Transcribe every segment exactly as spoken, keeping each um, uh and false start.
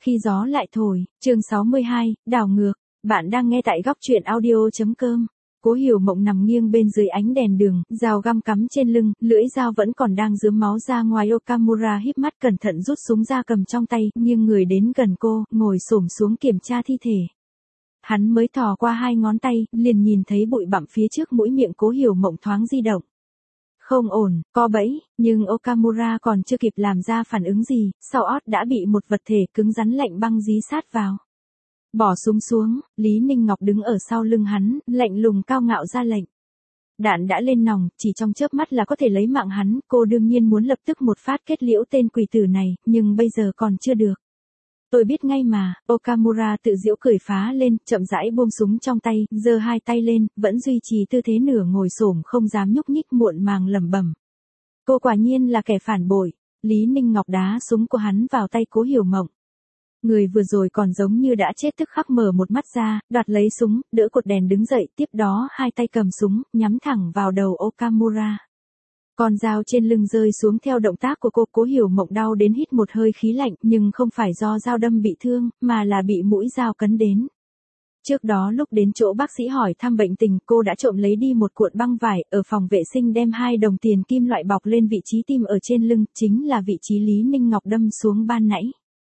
khi gió lại thổi, chương sáu mươi hai, đảo ngược. Bạn đang nghe tại góc truyện audio.com. Cố Hiểu Mộng nằm nghiêng bên dưới ánh đèn đường, dao găm cắm trên lưng, lưỡi dao vẫn còn đang rướm máu ra ngoài. Okamura híp mắt cẩn thận rút súng ra cầm trong tay, nghiêng người đến gần cô, ngồi xổm xuống kiểm tra thi thể. Hắn mới thò qua hai ngón tay, liền nhìn thấy bụi bặm phía trước mũi miệng Cố Hiểu Mộng thoáng di động. Không ổn, có bẫy, nhưng Okamura còn chưa kịp làm ra phản ứng gì, sau ót đã bị một vật thể cứng rắn lạnh băng dí sát vào. Bỏ súng xuống, Lý Ninh Ngọc đứng ở sau lưng hắn, lạnh lùng cao ngạo ra lệnh. Đạn đã lên nòng, chỉ trong chớp mắt là có thể lấy mạng hắn, cô đương nhiên muốn lập tức một phát kết liễu tên quỷ tử này, nhưng bây giờ còn chưa được. Tôi biết ngay mà, Okamura tự giễu cười phá lên, chậm rãi buông súng trong tay, giơ hai tay lên, vẫn duy trì tư thế nửa ngồi xổm không dám nhúc nhích, muộn màng lẩm bẩm. Cô quả nhiên là kẻ phản bội. Lý Ninh Ngọc đá súng của hắn vào tay Cố Hiểu Mộng. Người vừa rồi còn giống như đã chết tức khắc mở một mắt ra, đoạt lấy súng, đỡ cột đèn đứng dậy, tiếp đó hai tay cầm súng, nhắm thẳng vào đầu Okamura. Con dao trên lưng rơi xuống theo động tác của cô. Cố Hiểu Mộng đau đến hít một hơi khí lạnh, nhưng không phải do dao đâm bị thương, mà là bị mũi dao cấn đến. Trước đó lúc đến chỗ bác sĩ hỏi thăm bệnh tình, cô đã trộm lấy đi một cuộn băng vải, ở phòng vệ sinh đem hai đồng tiền kim loại bọc lên vị trí tim ở trên lưng, chính là vị trí Lý Ninh Ngọc đâm xuống ban nãy.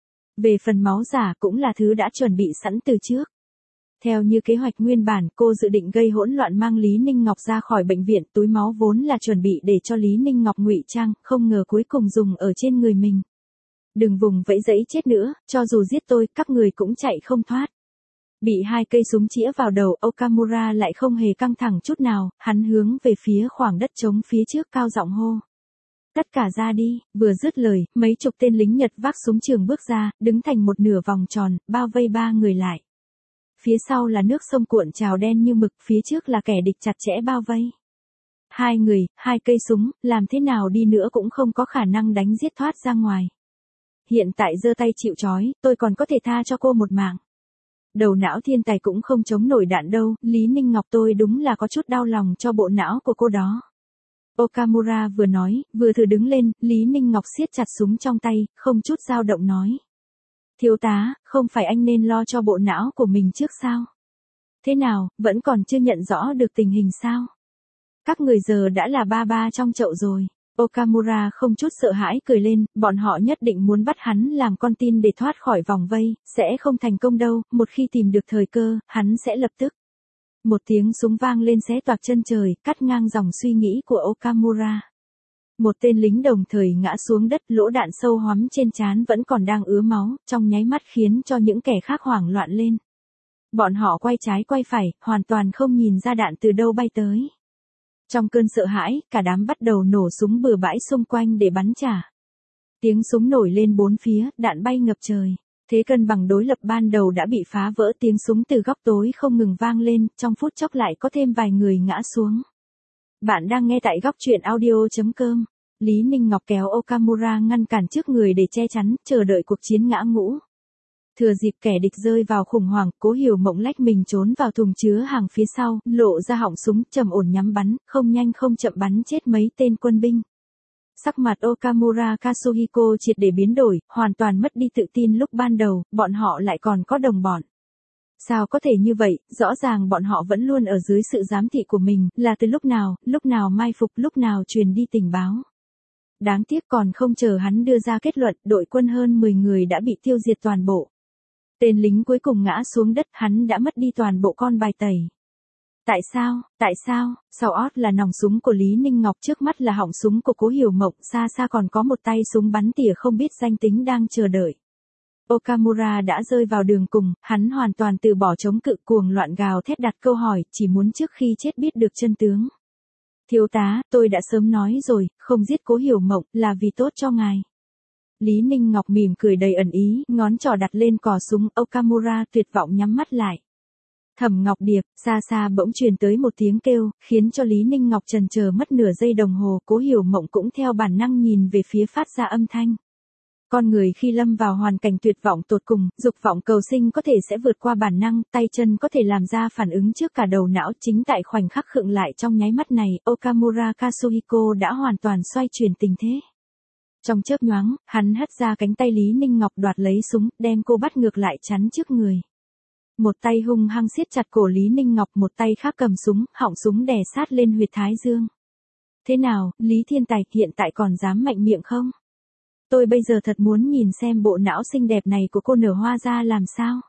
Về phần máu giả cũng là thứ đã chuẩn bị sẵn từ trước. Theo như kế hoạch nguyên bản, cô dự định gây hỗn loạn mang Lý Ninh Ngọc ra khỏi bệnh viện, túi máu vốn là chuẩn bị để cho Lý Ninh Ngọc ngụy trang, không ngờ cuối cùng dùng ở trên người mình. Đừng vùng vẫy giấy chết nữa, cho dù giết tôi, các người cũng chạy không thoát. Bị hai cây súng chĩa vào đầu, Okamura lại không hề căng thẳng chút nào, hắn hướng về phía khoảng đất trống phía trước cao giọng hô. Tất cả ra đi, vừa dứt lời, mấy chục tên lính Nhật vác súng trường bước ra, đứng thành một nửa vòng tròn, bao vây ba người lại. Phía sau là nước sông cuộn trào đen như mực, phía trước là kẻ địch chặt chẽ bao vây. Hai người, hai cây súng, làm thế nào đi nữa cũng không có khả năng đánh giết thoát ra ngoài. Hiện tại giơ tay chịu trói, tôi còn có thể tha cho cô một mạng. Đầu não thiên tài cũng không chống nổi đạn đâu, Lý Ninh Ngọc tôi đúng là có chút đau lòng cho bộ não của cô đó. Okamura vừa nói, vừa thử đứng lên, Lý Ninh Ngọc siết chặt súng trong tay, không chút dao động nói. Thiếu tá, không phải anh nên lo cho bộ não của mình trước sao? Thế nào, vẫn còn chưa nhận rõ được tình hình sao? Các người giờ đã là ba ba trong chậu rồi. Okamura không chút sợ hãi cười lên, bọn họ nhất định muốn bắt hắn làm con tin để thoát khỏi vòng vây, sẽ không thành công đâu, một khi tìm được thời cơ, hắn sẽ lập tức. Một tiếng súng vang lên xé toạc chân trời, cắt ngang dòng suy nghĩ của Okamura. Một tên lính đồng thời ngã xuống đất, lỗ đạn sâu hoắm trên trán vẫn còn đang ứa máu, trong nháy mắt khiến cho những kẻ khác hoảng loạn lên. Bọn họ quay trái quay phải, hoàn toàn không nhìn ra đạn từ đâu bay tới. Trong cơn sợ hãi, cả đám bắt đầu nổ súng bừa bãi xung quanh để bắn trả. Tiếng súng nổi lên bốn phía, đạn bay ngập trời. Thế cân bằng đối lập ban đầu đã bị phá vỡ, tiếng súng từ góc tối không ngừng vang lên, trong phút chốc lại có thêm vài người ngã xuống. Bạn đang nghe tại góc truyện audio.com. Lý Ninh Ngọc kéo Okamura ngăn cản trước người để che chắn, chờ đợi cuộc chiến ngã ngũ. Thừa dịp kẻ địch rơi vào khủng hoảng, Cố Hiểu Mộng lách mình trốn vào thùng chứa hàng phía sau, lộ ra họng súng, trầm ổn nhắm bắn, không nhanh không chậm bắn chết mấy tên quân binh. Sắc mặt Okamura Katsuhiko triệt để biến đổi, hoàn toàn mất đi tự tin lúc ban đầu, bọn họ lại còn có đồng bọn. Sao có thể như vậy, rõ ràng bọn họ vẫn luôn ở dưới sự giám thị của mình, là từ lúc nào, lúc nào mai phục, lúc nào truyền đi tình báo. Đáng tiếc còn không chờ hắn đưa ra kết luận, đội quân hơn mười người đã bị tiêu diệt toàn bộ. Tên lính cuối cùng ngã xuống đất, hắn đã mất đi toàn bộ con bài tẩy. Tại sao, tại sao, sau ót là nòng súng của Lý Ninh Ngọc, trước mắt là họng súng của Cố Hiểu Mộng, xa xa còn có một tay súng bắn tỉa không biết danh tính đang chờ đợi. Okamura đã rơi vào đường cùng, hắn hoàn toàn từ bỏ chống cự, cuồng loạn gào thét đặt câu hỏi, chỉ muốn trước khi chết biết được chân tướng. Thiếu tá, tôi đã sớm nói rồi, không giết Cố Hiểu Mộng, là vì tốt cho ngài. Lý Ninh Ngọc mỉm cười đầy ẩn ý, ngón trỏ đặt lên cò súng, Okamura tuyệt vọng nhắm mắt lại. Thẩm Ngọc Điệp, xa xa bỗng truyền tới một tiếng kêu, khiến cho Lý Ninh Ngọc chần chờ mất nửa giây đồng hồ, Cố Hiểu Mộng cũng theo bản năng nhìn về phía phát ra âm thanh. Con người khi lâm vào hoàn cảnh tuyệt vọng tột cùng, dục vọng cầu sinh có thể sẽ vượt qua bản năng, tay chân có thể làm ra phản ứng trước cả đầu não, chính tại khoảnh khắc khựng lại trong nháy mắt này, Okamura Katsuhiko đã hoàn toàn xoay chuyển tình thế. Trong chớp nhoáng, hắn hất ra cánh tay Lý Ninh Ngọc đoạt lấy súng, đem cô bắt ngược lại chắn trước người. Một tay hung hăng siết chặt cổ Lý Ninh Ngọc, một tay khác cầm súng, họng súng đè sát lên huyệt thái dương. Thế nào, Lý Thiên Tài, hiện tại còn dám mạnh miệng không? Tôi bây giờ thật muốn nhìn xem bộ não xinh đẹp này của cô nở hoa ra làm sao.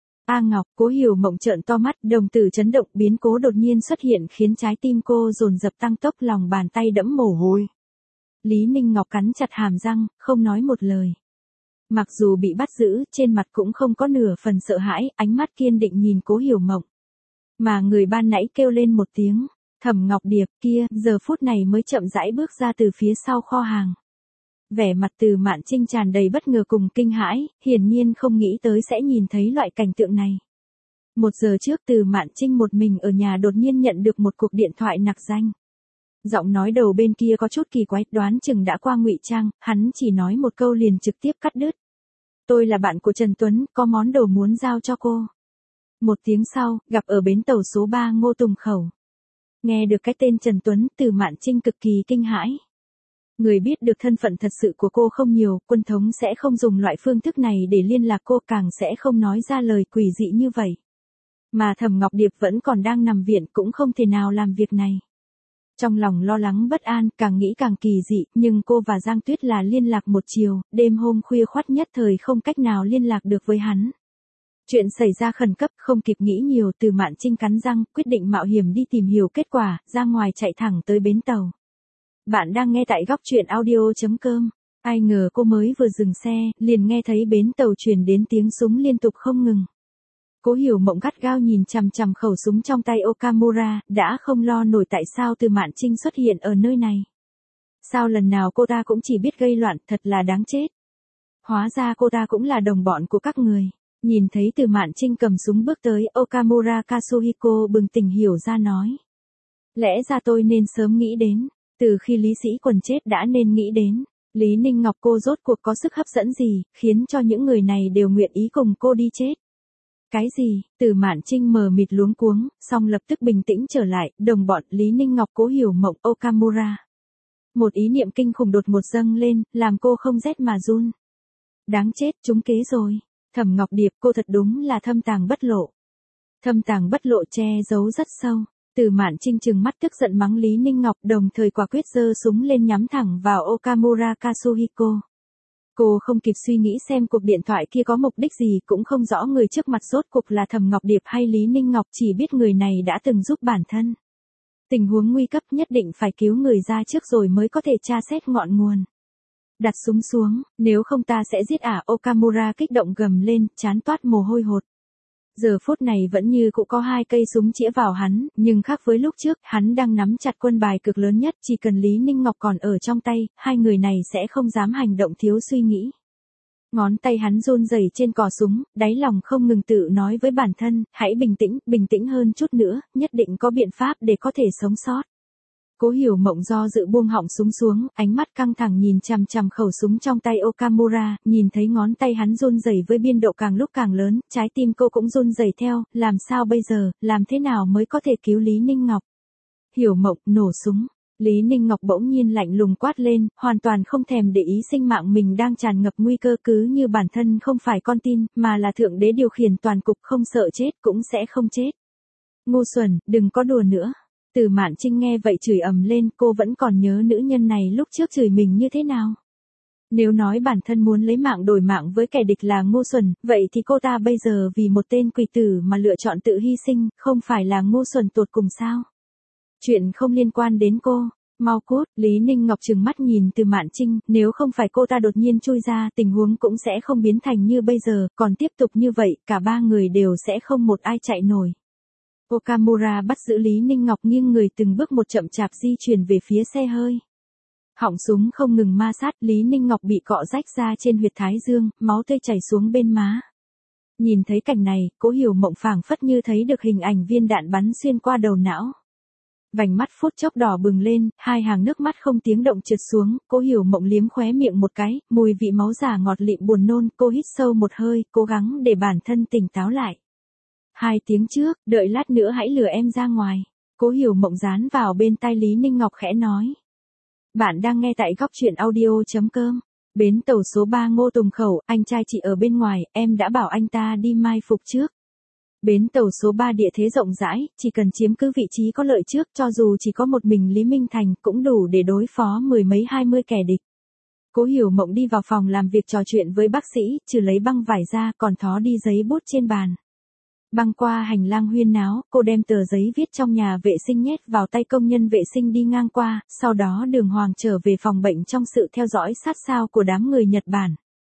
A Ngọc, Cố Hiểu Mộng trợn to mắt, đồng tử chấn động, biến cố đột nhiên xuất hiện khiến trái tim cô dồn dập tăng tốc, lòng bàn tay đẫm mồ hôi. Lý Ninh Ngọc cắn chặt hàm răng, không nói một lời. Mặc dù bị bắt giữ, trên mặt cũng không có nửa phần sợ hãi, ánh mắt kiên định nhìn Cố Hiểu Mộng. Mà người ban nãy kêu lên một tiếng, Thẩm Ngọc Điệp kia, giờ phút này mới chậm rãi bước ra từ phía sau kho hàng. Vẻ mặt Từ Mạn Trinh tràn đầy bất ngờ cùng kinh hãi, hiển nhiên không nghĩ tới sẽ nhìn thấy loại cảnh tượng này. Một giờ trước Từ Mạn Trinh một mình ở nhà đột nhiên nhận được một cuộc điện thoại nặc danh. Giọng nói đầu bên kia có chút kỳ quái, đoán chừng đã qua ngụy trang, hắn chỉ nói một câu liền trực tiếp cắt đứt. Tôi là bạn của Trần Tuấn, có món đồ muốn giao cho cô. Một tiếng sau, gặp ở bến tàu số ba Ngô Tùng Khẩu. Nghe được cái tên Trần Tuấn, Từ Mạn Trinh cực kỳ kinh hãi. Người biết được thân phận thật sự của cô không nhiều, quân thống sẽ không dùng loại phương thức này để liên lạc cô, càng sẽ không nói ra lời quỷ dị như vậy. Mà Thẩm Ngọc Điệp vẫn còn đang nằm viện, cũng không thể nào làm việc này. Trong lòng lo lắng bất an, càng nghĩ càng kỳ dị, nhưng cô và Giang Tuyết là liên lạc một chiều, đêm hôm khuya khoắt nhất thời không cách nào liên lạc được với hắn. Chuyện xảy ra khẩn cấp, không kịp nghĩ nhiều, Từ Mạn Trinh cắn răng, quyết định mạo hiểm đi tìm hiểu kết quả, ra ngoài chạy thẳng tới bến tàu. Bạn đang nghe tại góc truyện audio chấm com. Ai ngờ cô mới vừa dừng xe, liền nghe thấy bến tàu truyền đến tiếng súng liên tục không ngừng. Cố Hiểu Mộng gắt gao nhìn chằm chằm khẩu súng trong tay Okamura, đã không lo nổi tại sao Từ Mạn Trinh xuất hiện ở nơi này. Sao lần nào cô ta cũng chỉ biết gây loạn, thật là đáng chết. Hóa ra cô ta cũng là đồng bọn của các người. Nhìn thấy Từ Mạn Trinh cầm súng bước tới, Okamura Kazuhiko bừng tỉnh hiểu ra nói. Lẽ ra tôi nên sớm nghĩ đến. Từ khi Lý Sĩ Quần chết đã nên nghĩ đến. Lý Ninh Ngọc cô rốt cuộc có sức hấp dẫn gì, khiến cho những người này đều nguyện ý cùng cô đi chết. Cái gì? Từ Mạn Trinh mờ mịt luống cuống, song lập tức bình tĩnh trở lại, đồng bọn Lý Ninh Ngọc, Cố Hiểu Mộng, Okamura. Một ý niệm kinh khủng đột một dâng lên, làm cô không rét mà run. Đáng chết, trúng kế rồi. Thẩm Ngọc Điệp, cô thật đúng là thâm tàng bất lộ. Thâm tàng bất lộ che giấu rất sâu. Từ Mạn Trinh trừng mắt tức giận mắng Lý Ninh Ngọc, đồng thời quả quyết giơ súng lên nhắm thẳng vào Okamura Kazuhiko. Cô không kịp suy nghĩ xem cuộc điện thoại kia có mục đích gì, cũng không rõ người trước mặt rốt cuộc là Thẩm Ngọc Điệp hay Lý Ninh Ngọc, chỉ biết người này đã từng giúp bản thân. Tình huống nguy cấp nhất định phải cứu người ra trước rồi mới có thể tra xét ngọn nguồn. Đặt súng xuống, nếu không ta sẽ giết ả. Okamura kích động gầm lên, trán toát mồ hôi hột. Giờ phút này vẫn như cũng có hai cây súng chĩa vào hắn, nhưng khác với lúc trước, hắn đang nắm chặt quân bài cực lớn nhất, chỉ cần Lý Ninh Ngọc còn ở trong tay, hai người này sẽ không dám hành động thiếu suy nghĩ. Ngón tay hắn run rẩy trên cò súng, đáy lòng không ngừng tự nói với bản thân, hãy bình tĩnh, bình tĩnh hơn chút nữa, nhất định có biện pháp để có thể sống sót. Cố Hiểu Mộng do dự buông họng súng xuống, ánh mắt căng thẳng nhìn chằm chằm khẩu súng trong tay Okamura, nhìn thấy ngón tay hắn run rẩy với biên độ càng lúc càng lớn, trái tim cô cũng run rẩy theo, làm sao bây giờ, làm thế nào mới có thể cứu Lý Ninh Ngọc? Hiểu Mộng, nổ súng. Lý Ninh Ngọc bỗng nhiên lạnh lùng quát lên, hoàn toàn không thèm để ý sinh mạng mình đang tràn ngập nguy cơ, cứ như bản thân không phải con tin, mà là thượng đế điều khiển toàn cục, không sợ chết cũng sẽ không chết. Ngu xuẩn, đừng có đùa nữa. Từ Mạn Trinh nghe vậy chửi ầm lên, cô vẫn còn nhớ nữ nhân này lúc trước chửi mình như thế nào. Nếu nói bản thân muốn lấy mạng đổi mạng với kẻ địch là ngu xuẩn, vậy thì cô ta bây giờ vì một tên quỷ tử mà lựa chọn tự hy sinh, không phải là ngu xuẩn tột cùng sao? Chuyện không liên quan đến cô. Mau cút. Lý Ninh Ngọc trừng mắt nhìn Từ Mạn Trinh, nếu không phải cô ta đột nhiên chui ra, tình huống cũng sẽ không biến thành như bây giờ, còn tiếp tục như vậy, cả ba người đều sẽ không một ai chạy nổi. Okamura bắt giữ Lý Ninh Ngọc, nghiêng người từng bước một chậm chạp di chuyển về phía xe hơi. Họng súng không ngừng ma sát, Lý Ninh Ngọc bị cọ rách ra trên huyệt thái dương, máu tươi chảy xuống bên má. Nhìn thấy cảnh này, Cố Hiểu Mộng phảng phất như thấy được hình ảnh viên đạn bắn xuyên qua đầu não. Vành mắt phút chốc đỏ bừng lên, hai hàng nước mắt không tiếng động trượt xuống, Cố Hiểu Mộng liếm khóe miệng một cái, mùi vị máu giả ngọt lịm buồn nôn, cô hít sâu một hơi, cố gắng để bản thân tỉnh táo lại. Hai tiếng trước, đợi lát nữa hãy lừa em ra ngoài. Cố Hiểu Mộng dán vào bên tai Lý Ninh Ngọc khẽ nói. Bạn đang nghe tại góc truyện audio chấm com. Bến tàu số ba Ngô Tùng Khẩu, anh trai chị ở bên ngoài, em đã bảo anh ta đi mai phục trước. Bến tàu số ba địa thế rộng rãi, chỉ cần chiếm cứ vị trí có lợi trước, cho dù chỉ có một mình Lý Minh Thành cũng đủ để đối phó mười mấy hai mươi kẻ địch. Cố Hiểu Mộng đi vào phòng làm việc trò chuyện với bác sĩ, trừ lấy băng vải ra còn thó đi giấy bút trên bàn. Băng qua hành lang huyên náo, cô đem tờ giấy viết trong nhà vệ sinh nhét vào tay công nhân vệ sinh đi ngang qua, sau đó đường hoàng trở về phòng bệnh trong sự theo dõi sát sao của đám người Nhật Bản.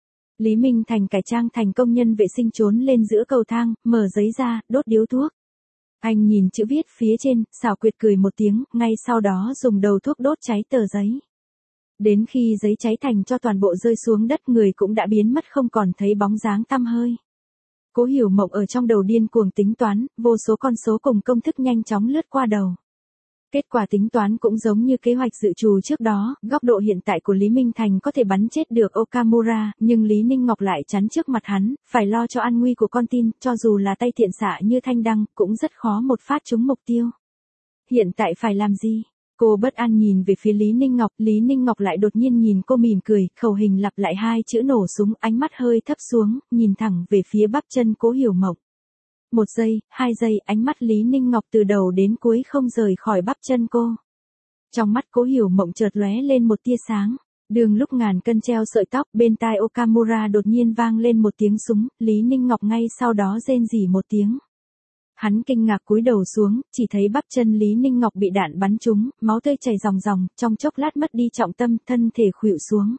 Lý Minh Thành cải trang thành công nhân vệ sinh trốn lên giữa cầu thang, mở giấy ra, đốt điếu thuốc. Anh nhìn chữ viết phía trên, xảo quyệt cười một tiếng, ngay sau đó dùng đầu thuốc đốt cháy tờ giấy. Đến khi giấy cháy thành cho toàn bộ rơi xuống đất, người cũng đã biến mất không còn thấy bóng dáng tăm hơi. Cố Hiểu Mộng ở trong đầu điên cuồng tính toán, vô số con số cùng công thức nhanh chóng lướt qua đầu. Kết quả tính toán cũng giống như kế hoạch dự trù trước đó, góc độ hiện tại của Lý Minh Thành có thể bắn chết được Okamura, nhưng Lý Ninh Ngọc lại chắn trước mặt hắn, phải lo cho an nguy của con tin, cho dù là tay thiện xạ như thanh đăng, cũng rất khó một phát trúng mục tiêu. Hiện tại phải làm gì? Cô bất an nhìn về phía Lý Ninh Ngọc, Lý Ninh Ngọc lại đột nhiên nhìn cô mỉm cười, khẩu hình lặp lại hai chữ nổ súng, ánh mắt hơi thấp xuống, nhìn thẳng về phía bắp chân Cố Hiểu Mộng. Một giây, hai giây, ánh mắt Lý Ninh Ngọc từ đầu đến cuối không rời khỏi bắp chân cô. Trong mắt Cố Hiểu Mộng chợt lóe lên một tia sáng. Đường lúc ngàn cân treo sợi tóc, bên tai Okamura đột nhiên vang lên một tiếng súng, Lý Ninh Ngọc ngay sau đó rên rỉ một tiếng. Hắn kinh ngạc cúi đầu xuống, chỉ thấy bắp chân Lý Ninh Ngọc bị đạn bắn trúng, máu tươi chảy ròng ròng, trong chốc lát mất đi trọng tâm, thân thể khuỵu xuống.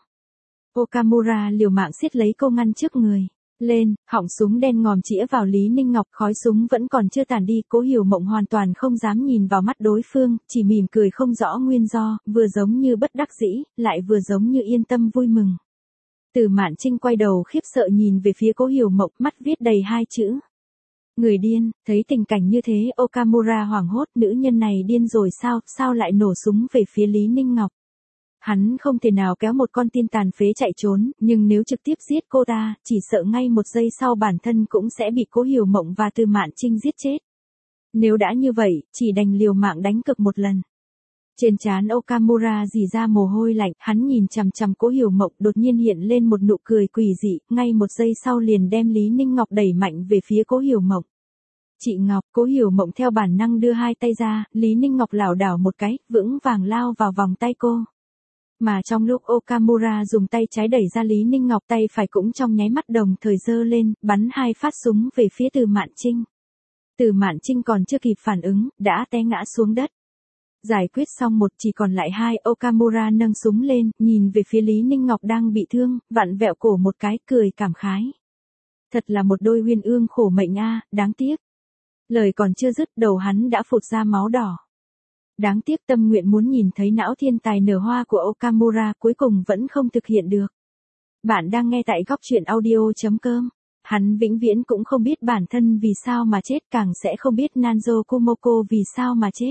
Okamura liều mạng siết lấy cô ngăn trước người. Lên, họng súng đen ngòm chĩa vào Lý Ninh Ngọc, khói súng vẫn còn chưa tàn đi, Cố Hiểu Mộng hoàn toàn không dám nhìn vào mắt đối phương, chỉ mỉm cười không rõ nguyên do, vừa giống như bất đắc dĩ, lại vừa giống như yên tâm vui mừng. Từ Mạn Trinh quay đầu khiếp sợ nhìn về phía Cố Hiểu Mộng, mắt viết đầy hai chữ. Người điên. Thấy tình cảnh như thế, Okamura hoảng hốt, nữ nhân này điên rồi sao, sao lại nổ súng về phía Lý Ninh Ngọc. Hắn không thể nào kéo một con tin tàn phế chạy trốn, nhưng nếu trực tiếp giết cô ta, chỉ sợ ngay một giây sau bản thân cũng sẽ bị Cố Hiểu Mộng và Từ Mạn Trinh giết chết. Nếu đã như vậy, chỉ đành liều mạng đánh cược một lần. Trên trán Okamura rỉ ra mồ hôi lạnh, hắn nhìn chằm chằm Cố Hiểu Mộng, đột nhiên hiện lên một nụ cười quỷ dị, ngay một giây sau liền đem Lý Ninh Ngọc đẩy mạnh về phía Cố Hiểu Mộng. Chị Ngọc, Cố Hiểu Mộng theo bản năng đưa hai tay ra, Lý Ninh Ngọc lảo đảo một cái, vững vàng lao vào vòng tay cô. Mà trong lúc Okamura dùng tay trái đẩy ra Lý Ninh Ngọc, tay phải cũng trong nháy mắt đồng thời giơ lên, bắn hai phát súng về phía Từ Mạn Trinh. Từ Mạn Trinh còn chưa kịp phản ứng, đã té ngã xuống đất. Giải quyết xong một, chỉ còn lại hai, Okamura nâng súng lên, nhìn về phía Lý Ninh Ngọc đang bị thương, vặn vẹo cổ một cái, cười cảm khái. Thật là một đôi uyên ương khổ mệnh a, đáng tiếc. Lời còn chưa dứt, đầu hắn đã phụt ra máu đỏ. Đáng tiếc tâm nguyện muốn nhìn thấy não thiên tài nở hoa của Okamura cuối cùng vẫn không thực hiện được. Bạn đang nghe tại góc truyện audio chấm com. Hắn vĩnh viễn cũng không biết bản thân vì sao mà chết, càng sẽ không biết Nanzo Kumoko vì sao mà chết.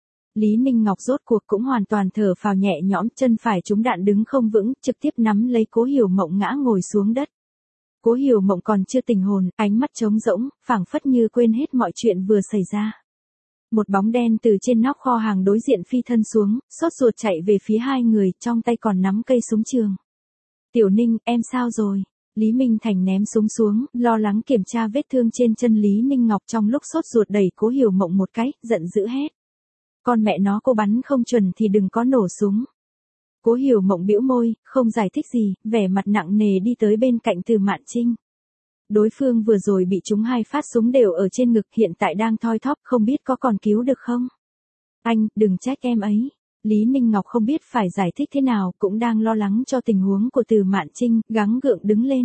Lý Ninh Ngọc rốt cuộc cũng hoàn toàn thở phào nhẹ nhõm, chân phải trúng đạn đứng không vững, trực tiếp nắm lấy Cố Hiểu Mộng ngã ngồi xuống đất. Cố Hiểu Mộng còn chưa tỉnh hồn, ánh mắt trống rỗng, phảng phất như quên hết mọi chuyện vừa xảy ra. Một bóng đen từ trên nóc kho hàng đối diện phi thân xuống, sốt ruột chạy về phía hai người, trong tay còn nắm cây súng trường. Tiểu Ninh, em sao rồi? Lý Minh Thành ném súng xuống, lo lắng kiểm tra vết thương trên chân Lý Ninh Ngọc, trong lúc sốt ruột đẩy Cố Hiểu Mộng một cái, giận dữ hét. Con mẹ nó, cô bắn không chuẩn thì đừng có nổ súng. Cố Hiểu Mộng bĩu môi, không giải thích gì, vẻ mặt nặng nề đi tới bên cạnh Từ Mạn Trinh. Đối phương vừa rồi bị trúng hai phát súng đều ở trên ngực, hiện tại đang thoi thóp, không biết có còn cứu được không? Anh, đừng trách em ấy. Lý Ninh Ngọc không biết phải giải thích thế nào, cũng đang lo lắng cho tình huống của Từ Mạn Trinh, gắng gượng đứng lên.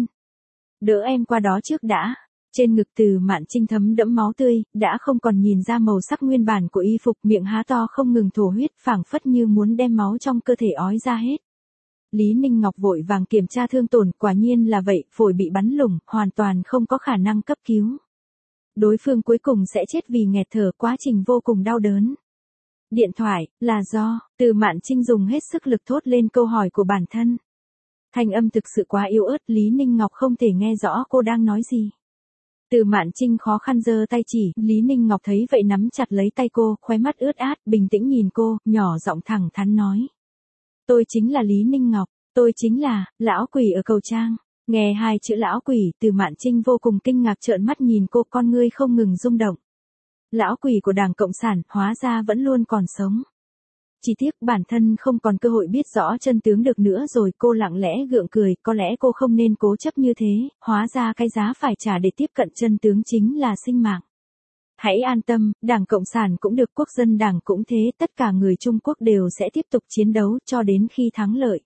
Đỡ em qua đó trước đã. Trên ngực Từ Mạn Trinh thấm đẫm máu tươi, đã không còn nhìn ra màu sắc nguyên bản của y phục, miệng há to không ngừng thổ huyết, phảng phất như muốn đem máu trong cơ thể ói ra hết. Lý Ninh Ngọc vội vàng kiểm tra thương tổn, quả nhiên là vậy, phổi bị bắn lủng, hoàn toàn không có khả năng cấp cứu. Đối phương cuối cùng sẽ chết vì nghẹt thở, quá trình vô cùng đau đớn. Điện thoại, là do, Từ Mạn Trinh dùng hết sức lực thốt lên câu hỏi của bản thân. Thanh âm thực sự quá yếu ớt, Lý Ninh Ngọc không thể nghe rõ cô đang nói gì. Từ Mạn Trinh khó khăn giơ tay chỉ, Lý Ninh Ngọc thấy vậy nắm chặt lấy tay cô, khóe mắt ướt át, bình tĩnh nhìn cô, nhỏ giọng thẳng thắn nói. Tôi chính là Lý Ninh Ngọc, Tôi chính là, lão quỷ ở cầu trang. Nghe hai chữ lão quỷ, Từ Mạn Trinh vô cùng kinh ngạc trợn mắt nhìn cô, con ngươi không ngừng rung động. Lão quỷ của Đảng Cộng sản, hóa ra vẫn luôn còn sống. Chỉ tiếc bản thân không còn cơ hội biết rõ chân tướng được nữa rồi, cô lặng lẽ gượng cười, có lẽ cô không nên cố chấp như thế, hóa ra cái giá phải trả để tiếp cận chân tướng chính là sinh mạng. Hãy an tâm, Đảng Cộng sản cũng được, quốc dân đảng cũng thế, tất cả người Trung Quốc đều sẽ tiếp tục chiến đấu cho đến khi thắng lợi.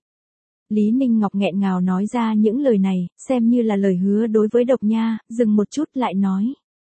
Lý Ninh Ngọc nghẹn ngào nói ra những lời này, xem như là lời hứa đối với Độc Nha, dừng một chút lại nói.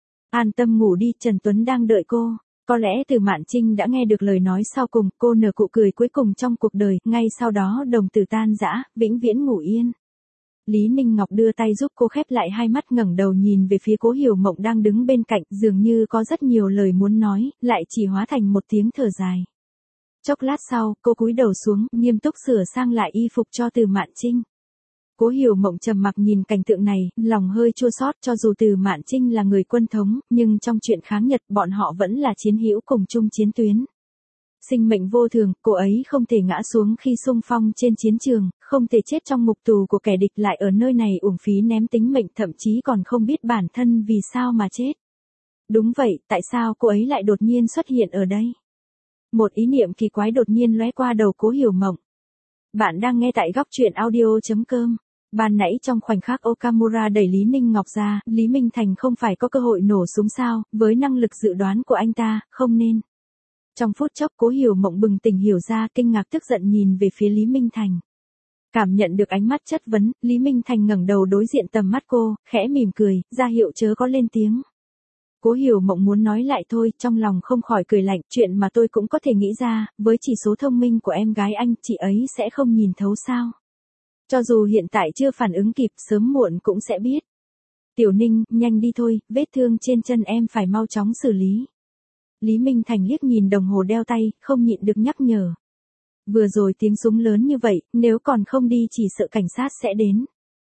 An tâm ngủ đi, Trần Tuấn đang đợi cô. Có lẽ Từ Mạn Trinh đã nghe được lời nói sau cùng, cô nở nụ cười cuối cùng trong cuộc đời, ngay sau đó đồng tử tan rã, vĩnh viễn ngủ yên. Lý Ninh Ngọc đưa tay giúp cô khép lại hai mắt, ngẩng đầu nhìn về phía Cố Hiểu Mộng đang đứng bên cạnh, dường như có rất nhiều lời muốn nói, lại chỉ hóa thành một tiếng thở dài. Chốc lát sau, cô cúi đầu xuống, nghiêm túc sửa sang lại y phục cho Từ Mạn Trinh. Cố Hiểu Mộng trầm mặc nhìn cảnh tượng này, lòng hơi chua xót, cho dù Từ Mạn Trinh là người quân thống, nhưng trong chuyện kháng Nhật bọn họ vẫn là chiến hữu cùng chung chiến tuyến. Sinh mệnh vô thường, cô ấy không thể ngã xuống khi xung phong trên chiến trường, không thể chết trong ngục tù của kẻ địch, lại ở nơi này uổng phí ném tính mệnh, thậm chí còn không biết bản thân vì sao mà chết. Đúng vậy, tại sao cô ấy lại đột nhiên xuất hiện ở đây? Một ý niệm kỳ quái đột nhiên lóe qua đầu Cố Hiểu Mộng. Bạn đang nghe tại góc truyện audio chấm com. Ban nãy trong khoảnh khắc Okamura đẩy Lý Ninh Ngọc ra, Lý Minh Thành không phải có cơ hội nổ súng sao, với năng lực dự đoán của anh ta, không nên. Trong phút chốc Cố Hiểu Mộng bừng tỉnh hiểu ra, kinh ngạc tức giận nhìn về phía Lý Minh Thành. Cảm nhận được ánh mắt chất vấn, Lý Minh Thành ngẩng đầu đối diện tầm mắt cô, khẽ mỉm cười, ra hiệu chớ có lên tiếng. Cố Hiểu Mộng muốn nói lại thôi, trong lòng không khỏi cười lạnh, chuyện mà tôi cũng có thể nghĩ ra, với chỉ số thông minh của em gái anh, chị ấy sẽ không nhìn thấu sao. Cho dù hiện tại chưa phản ứng kịp, sớm muộn cũng sẽ biết. Tiểu Ninh, nhanh đi thôi, vết thương trên chân em phải mau chóng xử lý. Lý Minh Thành liếc nhìn đồng hồ đeo tay, không nhịn được nhắc nhở. Vừa rồi tiếng súng lớn như vậy, nếu còn không đi chỉ sợ cảnh sát sẽ đến.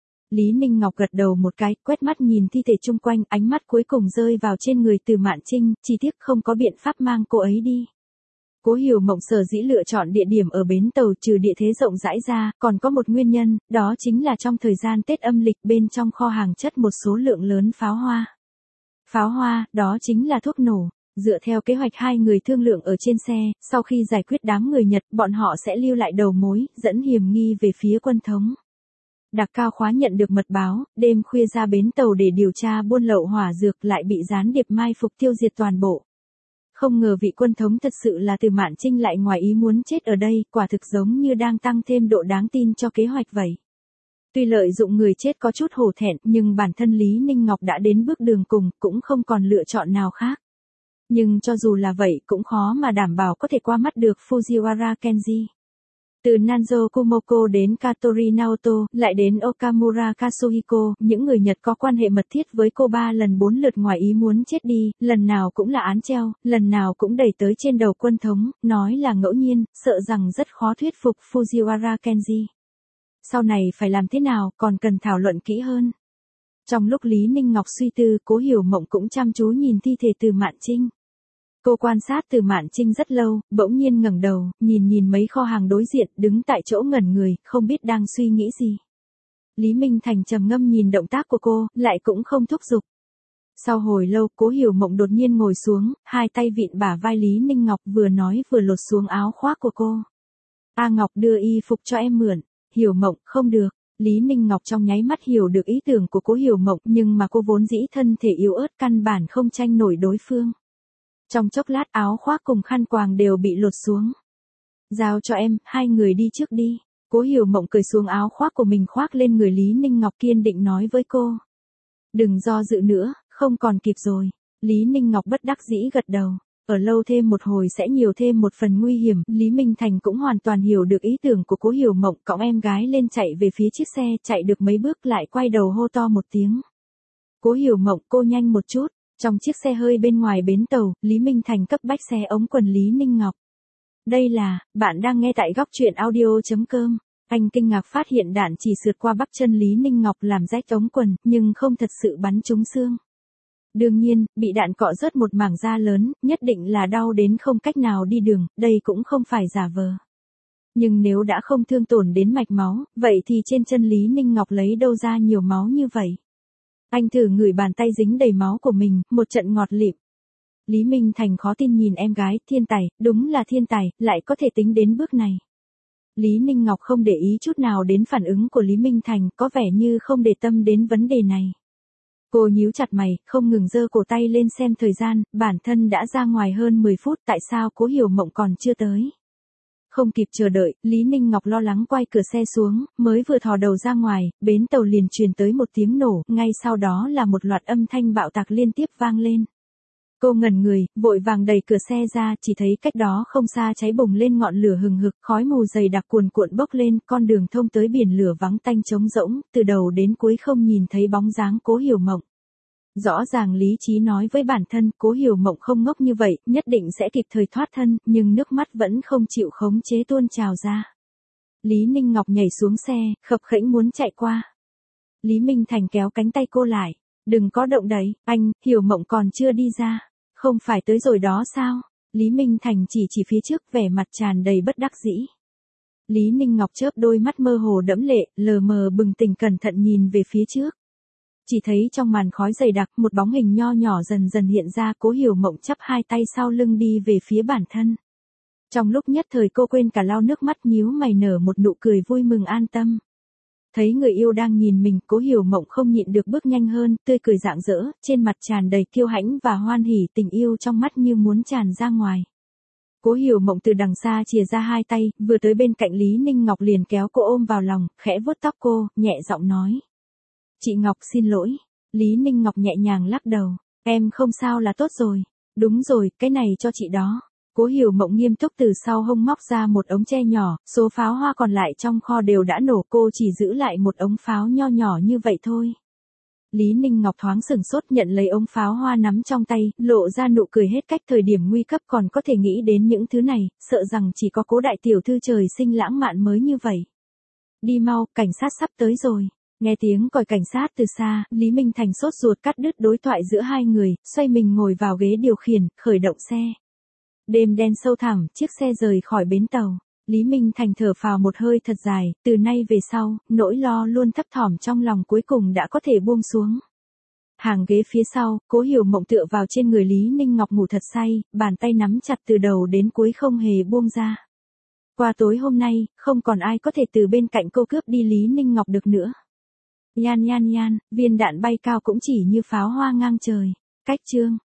Lý Ninh Ngọc gật đầu một cái, quét mắt nhìn thi thể chung quanh, ánh mắt cuối cùng rơi vào trên người Từ Mạn Trinh, chỉ tiếc không có biện pháp mang cô ấy đi. Cố Hiểu Mộng sở dĩ lựa chọn địa điểm ở bến tàu trừ địa thế rộng rãi ra, còn có một nguyên nhân, đó chính là trong thời gian Tết âm lịch bên trong kho hàng chất một số lượng lớn pháo hoa. Pháo hoa, đó chính là thuốc nổ. Dựa theo kế hoạch hai người thương lượng ở trên xe, sau khi giải quyết đám người Nhật, bọn họ sẽ lưu lại đầu mối, dẫn hiểm nghi về phía quân thống. Đặc Cao Khóa nhận được mật báo, đêm khuya ra bến tàu để điều tra buôn lậu hỏa dược, lại bị gián điệp mai phục tiêu diệt toàn bộ. Không ngờ vị quân thống thật sự là Từ Mạn Trinh lại ngoài ý muốn chết ở đây, quả thực giống như đang tăng thêm độ đáng tin cho kế hoạch vậy. Tuy lợi dụng người chết có chút hổ thẹn, nhưng bản thân Lý Ninh Ngọc đã đến bước đường cùng, cũng không còn lựa chọn nào khác. Nhưng cho dù là vậy cũng khó mà đảm bảo có thể qua mắt được Fujiwara Kenji. Từ Nanzo Kumoko đến Katori Naoto, lại đến Okamura Kazuhiko, những người Nhật có quan hệ mật thiết với cô ba lần bốn lượt ngoài ý muốn chết đi, lần nào cũng là án treo, lần nào cũng đẩy tới trên đầu quân thống, nói là ngẫu nhiên, sợ rằng rất khó thuyết phục Fujiwara Kenji. Sau này phải làm thế nào, còn cần thảo luận kỹ hơn. Trong lúc Lý Ninh Ngọc suy tư, Cố Hiểu Mộng cũng chăm chú nhìn thi thể Từ Mạn Trinh. Cô quan sát Từ Mạn Trinh rất lâu, bỗng nhiên ngẩng đầu, nhìn nhìn mấy kho hàng đối diện, đứng tại chỗ ngẩn người, không biết đang suy nghĩ gì. Lý Minh Thành trầm ngâm nhìn động tác của cô, lại cũng không thúc giục. Sau hồi lâu, Cố Hiểu Mộng đột nhiên ngồi xuống, hai tay vịn bả vai Lý Ninh Ngọc, vừa nói vừa lột xuống áo khoác của cô. A Ngọc đưa y phục cho em mượn. Hiểu Mộng, không được. Lý Ninh Ngọc trong nháy mắt hiểu được ý tưởng của Cố Hiểu Mộng, nhưng mà cô vốn dĩ thân thể yếu ớt, căn bản không tranh nổi đối phương. Trong chốc lát áo khoác cùng khăn quàng đều bị lột xuống. Giao cho em, hai người đi trước đi. Cố Hiểu Mộng cởi xuống áo khoác của mình khoác lên người Lý Ninh Ngọc, kiên định nói với cô. Đừng do dự nữa, không còn kịp rồi. Lý Ninh Ngọc bất đắc dĩ gật đầu. Ở lâu thêm một hồi sẽ nhiều thêm một phần nguy hiểm, Lý Minh Thành cũng hoàn toàn hiểu được ý tưởng của Cố Hiểu Mộng, cõng em gái lên chạy về phía chiếc xe, chạy được mấy bước lại quay đầu hô to một tiếng. Cố Hiểu Mộng, cô nhanh một chút. Trong chiếc xe hơi bên ngoài bến tàu, Lý Minh Thành cấp bách xe ống quần Lý Ninh Ngọc. Đây là, bạn đang nghe tại góc truyện audio chấm com. Anh kinh ngạc phát hiện đạn chỉ sượt qua bắp chân Lý Ninh Ngọc làm rách ống quần, nhưng không thật sự bắn trúng xương. Đương nhiên, bị đạn cọ rớt một mảng da lớn, nhất định là đau đến không cách nào đi đường, đây cũng không phải giả vờ. Nhưng nếu đã không thương tổn đến mạch máu, vậy thì trên chân Lý Ninh Ngọc lấy đâu ra nhiều máu như vậy? Anh thử ngửi bàn tay dính đầy máu của mình, một trận ngọt lịm. Lý Minh Thành khó tin nhìn em gái, thiên tài, đúng là thiên tài, lại có thể tính đến bước này. Lý Ninh Ngọc không để ý chút nào đến phản ứng của Lý Minh Thành, có vẻ như không để tâm đến vấn đề này. Cô nhíu chặt mày, không ngừng giơ cổ tay lên xem thời gian, bản thân đã ra ngoài hơn mười phút, tại sao Cố Hiểu Mộng còn chưa tới? Không kịp chờ đợi, Lý Ninh Ngọc lo lắng quay cửa xe xuống, mới vừa thò đầu ra ngoài, bến tàu liền truyền tới một tiếng nổ, ngay sau đó là một loạt âm thanh bạo tạc liên tiếp vang lên. Cô ngẩn người, vội vàng đẩy cửa xe ra, chỉ thấy cách đó không xa cháy bùng lên ngọn lửa hừng hực, khói mù dày đặc cuồn cuộn bốc lên, con đường thông tới biển lửa vắng tanh trống rỗng, từ đầu đến cuối không nhìn thấy bóng dáng Cố Hiểu Mộng. Rõ ràng lý trí nói với bản thân, Cố Hiểu Mộng không ngốc như vậy, nhất định sẽ kịp thời thoát thân, nhưng nước mắt vẫn không chịu khống chế tuôn trào ra. Lý Ninh Ngọc nhảy xuống xe, khập khễnh muốn chạy qua. Lý Minh Thành kéo cánh tay cô lại, đừng có động đậy, anh, Hiểu Mộng còn chưa đi ra. Không phải tới rồi đó sao? Lý Minh Thành chỉ chỉ phía trước, vẻ mặt tràn đầy bất đắc dĩ. Lý Ninh Ngọc chớp đôi mắt mơ hồ đẫm lệ, lờ mờ bừng tỉnh cẩn thận nhìn về phía trước. Chỉ thấy trong màn khói dày đặc, một bóng hình nho nhỏ dần dần hiện ra, Cố Hiểu Mộng chắp hai tay sau lưng đi về phía bản thân. Trong lúc nhất thời cô quên cả lau nước mắt, nhíu mày nở một nụ cười vui mừng an tâm. Thấy người yêu đang nhìn mình, Cố Hiểu Mộng không nhịn được bước nhanh hơn, tươi cười rạng rỡ, trên mặt tràn đầy kiêu hãnh và hoan hỉ, tình yêu trong mắt như muốn tràn ra ngoài. Cố Hiểu Mộng từ đằng xa chìa ra hai tay, vừa tới bên cạnh Lý Ninh Ngọc liền kéo cô ôm vào lòng, khẽ vuốt tóc cô, nhẹ giọng nói. Chị Ngọc xin lỗi. Lý Ninh Ngọc nhẹ nhàng lắc đầu, em không sao là tốt rồi. Đúng rồi, cái này cho chị đó. Cố Hiểu Mộng nghiêm túc từ sau hông móc ra một ống tre nhỏ, số pháo hoa còn lại trong kho đều đã nổ, cô chỉ giữ lại một ống pháo nho nhỏ như vậy thôi. Lý Ninh Ngọc thoáng sửng sốt, nhận lấy ống pháo hoa nắm trong tay, lộ ra nụ cười hết cách, thời điểm nguy cấp còn có thể nghĩ đến những thứ này, sợ rằng chỉ có Cố đại tiểu thư trời sinh lãng mạn mới như vậy. Đi mau, cảnh sát sắp tới rồi. Nghe tiếng còi cảnh sát từ xa, Lý Minh Thành sốt ruột cắt đứt đối thoại giữa hai người, xoay mình ngồi vào ghế điều khiển, khởi động xe. Đêm đen sâu thẳm, chiếc xe rời khỏi bến tàu. Lý Minh Thành thở phào một hơi thật dài, từ nay về sau, nỗi lo luôn thấp thỏm trong lòng cuối cùng đã có thể buông xuống. Hàng ghế phía sau, Cố Hiểu Mộng tựa vào trên người Lý Ninh Ngọc ngủ thật say, bàn tay nắm chặt từ đầu đến cuối không hề buông ra. Qua tối hôm nay, không còn ai có thể từ bên cạnh cô cướp đi Lý Ninh Ngọc được nữa. Yan yan yan, viên đạn bay cao cũng chỉ như pháo hoa ngang trời. Cách chương